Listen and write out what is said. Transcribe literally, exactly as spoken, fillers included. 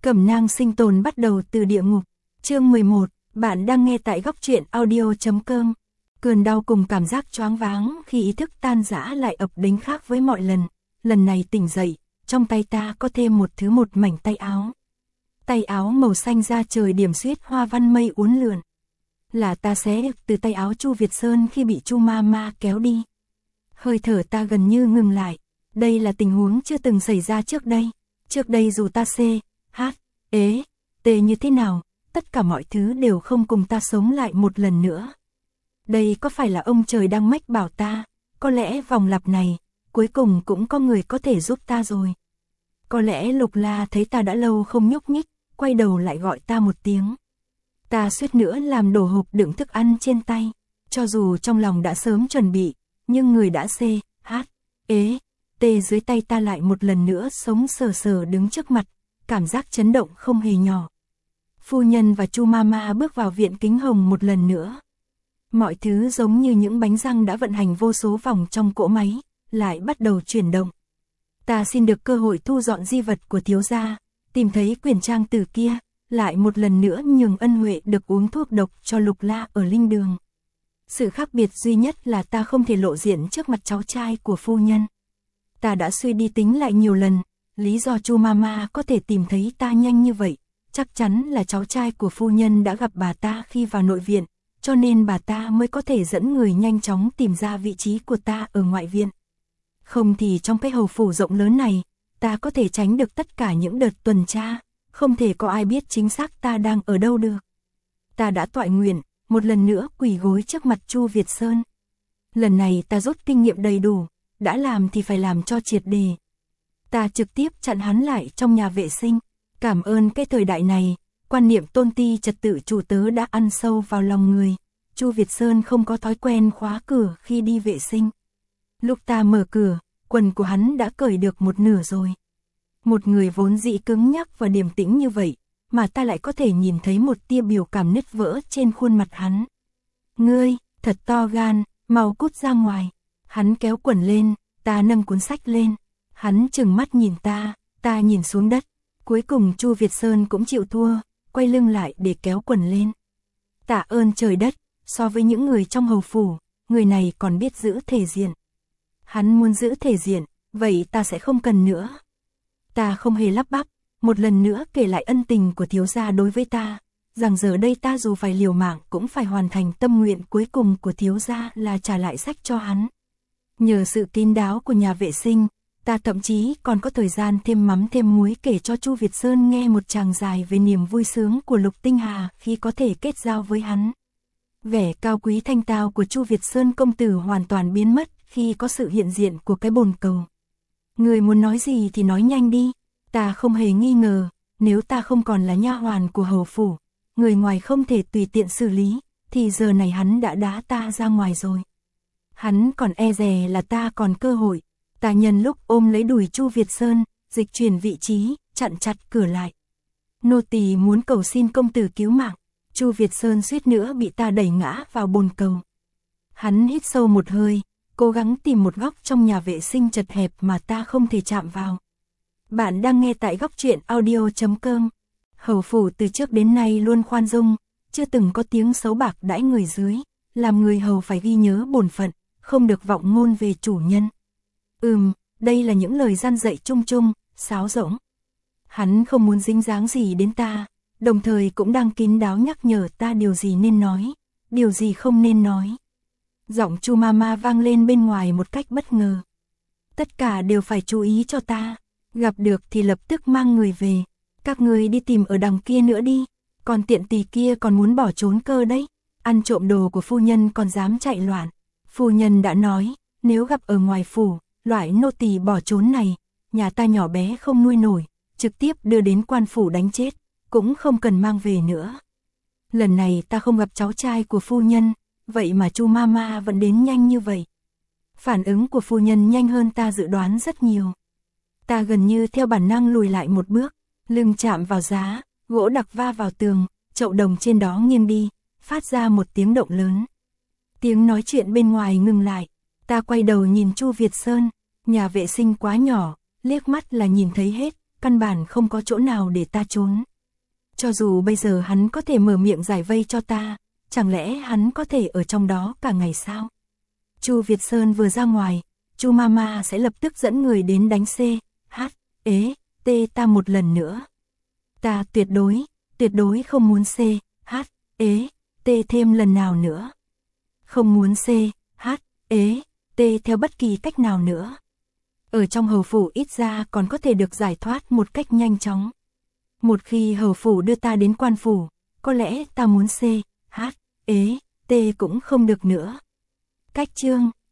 Cẩm nang sinh tồn bắt đầu từ địa ngục. Chương mười một, bạn đang nghe tại góc truyện audio chấm com. Cơn đau cùng cảm giác choáng váng khi ý thức tan rã lại ập đến khác với mọi lần. Lần này tỉnh dậy, trong tay ta có thêm một thứ một mảnh tay áo. Tay áo màu xanh da trời điểm xuyết hoa văn mây uốn lượn. Là ta xé được từ tay áo Chu Việt Sơn khi bị Chu Ma Ma kéo đi. Hơi thở ta gần như ngừng lại. Đây là tình huống chưa từng xảy ra trước đây. Trước đây dù ta C, H, ế, T như thế nào, tất cả mọi thứ đều không cùng ta sống lại một lần nữa. Đây có phải là ông trời đang mách bảo ta, có lẽ vòng lặp này, cuối cùng cũng có người có thể giúp ta rồi. Có lẽ Lục La thấy ta đã lâu không nhúc nhích, quay đầu lại gọi ta một tiếng. Ta suýt nữa làm đổ hộp đựng thức ăn trên tay, cho dù trong lòng đã sớm chuẩn bị, nhưng người đã C, H, ế, T dưới tay ta lại một lần nữa sống sờ sờ đứng trước mặt, cảm giác chấn động không hề nhỏ. Phu nhân và Chu Ma Ma bước vào viện kính hồng một lần nữa. Mọi thứ giống như những bánh răng đã vận hành vô số vòng trong cỗ máy, lại bắt đầu chuyển động. Ta xin được cơ hội thu dọn di vật của thiếu gia, tìm thấy quyển trang tử kia, lại một lần nữa nhường Ân Huệ được uống thuốc độc cho Lục La ở linh đường. Sự khác biệt duy nhất là ta không thể lộ diện trước mặt cháu trai của phu nhân. Ta đã suy đi tính lại nhiều lần, lý do Chu Ma Ma có thể tìm thấy ta nhanh như vậy, chắc chắn là cháu trai của phu nhân đã gặp bà ta khi vào nội viện, cho nên bà ta mới có thể dẫn người nhanh chóng tìm ra vị trí của ta ở ngoại viện. Không thì trong cái hầu phủ rộng lớn này, ta có thể tránh được tất cả những đợt tuần tra, không thể có ai biết chính xác ta đang ở đâu được. Ta đã toại nguyện, một lần nữa quỳ gối trước mặt Chu Việt Sơn. Lần này ta rút kinh nghiệm đầy đủ, đã làm thì phải làm cho triệt đề. Ta trực tiếp chặn hắn lại trong nhà vệ sinh. Cảm ơn cái thời đại này, quan niệm tôn ti trật tự chủ tớ đã ăn sâu vào lòng người. Chu Việt Sơn không có thói quen khóa cửa khi đi vệ sinh. Lúc ta mở cửa, quần của hắn đã cởi được một nửa rồi. Một người vốn dĩ cứng nhắc và điềm tĩnh như vậy, mà ta lại có thể nhìn thấy một tia biểu cảm nứt vỡ trên khuôn mặt hắn. Ngươi, thật to gan, mau cút ra ngoài. Hắn kéo quần lên, ta nâng cuốn sách lên. Hắn trừng mắt nhìn ta, ta nhìn xuống đất. Cuối cùng Chu Việt Sơn cũng chịu thua, quay lưng lại để kéo quần lên. Tạ ơn trời đất, so với những người trong hầu phủ, người này còn biết giữ thể diện. Hắn muốn giữ thể diện, vậy ta sẽ không cần nữa. Ta không hề lắp bắp, một lần nữa kể lại ân tình của thiếu gia đối với ta, rằng giờ đây ta dù phải liều mạng cũng phải hoàn thành tâm nguyện cuối cùng của thiếu gia là trả lại sách cho hắn. Nhờ sự kín đáo của nhà vệ sinh, ta thậm chí còn có thời gian thêm mắm thêm muối kể cho Chu Việt Sơn nghe một tràng dài về niềm vui sướng của Lục Tinh Hà khi có thể kết giao với hắn. Vẻ cao quý thanh tao của Chu Việt Sơn công tử hoàn toàn biến mất khi có sự hiện diện của cái bồn cầu. Người muốn nói gì thì nói nhanh đi, ta không hề nghi ngờ, nếu ta không còn là nha hoàn của hầu phủ, người ngoài không thể tùy tiện xử lý, thì giờ này hắn đã đá ta ra ngoài rồi. Hắn còn e dè là ta còn cơ hội. Ta nhân lúc ôm lấy đùi Chu Việt Sơn, dịch chuyển vị trí, chặn chặt cửa lại. Nô tỳ muốn cầu xin công tử cứu mạng. Chu Việt Sơn suýt nữa bị ta đẩy ngã vào bồn cầu. Hắn hít sâu một hơi, cố gắng tìm một góc trong nhà vệ sinh chật hẹp mà ta không thể chạm vào. Bạn đang nghe tại góc truyện audio chấm com. Hầu phủ từ trước đến nay luôn khoan dung, chưa từng có tiếng xấu bạc đãi người dưới, làm người hầu phải ghi nhớ bổn phận, không được vọng ngôn về chủ nhân. Ừm, đây là những lời gian dạy chung chung, sáo rỗng. Hắn không muốn dính dáng gì đến ta, đồng thời cũng đang kín đáo nhắc nhở ta điều gì nên nói, điều gì không nên nói. Giọng Chu Ma Ma vang lên bên ngoài một cách bất ngờ. Tất cả đều phải chú ý cho ta, gặp được thì lập tức mang người về. Các người đi tìm ở đằng kia nữa đi, còn tiện tỳ kia còn muốn bỏ trốn cơ đấy. Ăn trộm đồ của phu nhân còn dám chạy loạn. Phu nhân đã nói, nếu gặp ở ngoài phủ, loại nô tỳ bỏ trốn này, nhà ta nhỏ bé không nuôi nổi, trực tiếp đưa đến quan phủ đánh chết, cũng không cần mang về nữa. Lần này ta không gặp cháu trai của phu nhân, vậy mà Chu Ma Ma vẫn đến nhanh như vậy. Phản ứng của phu nhân nhanh hơn ta dự đoán rất nhiều. Ta gần như theo bản năng lùi lại một bước, lưng chạm vào giá, gỗ đặc va vào tường, chậu đồng trên đó nghiêng đi, phát ra một tiếng động lớn. Tiếng nói chuyện bên ngoài ngừng lại, ta quay đầu nhìn Chu Việt Sơn, nhà vệ sinh quá nhỏ, liếc mắt là nhìn thấy hết, căn bản không có chỗ nào để ta trốn. Cho dù bây giờ hắn có thể mở miệng giải vây cho ta, chẳng lẽ hắn có thể ở trong đó cả ngày sao? Chu Việt Sơn vừa ra ngoài, Chu Mama sẽ lập tức dẫn người đến đánh C, H, ế, T ta một lần nữa. Ta tuyệt đối, tuyệt đối không muốn C, H, ế, T thêm lần nào nữa. Không muốn C, H, ế, T theo bất kỳ cách nào nữa. Ở trong hầu phủ ít ra còn có thể được giải thoát một cách nhanh chóng. Một khi hầu phủ đưa ta đến quan phủ, có lẽ ta muốn C, H, ế, T cũng không được nữa. Cách chương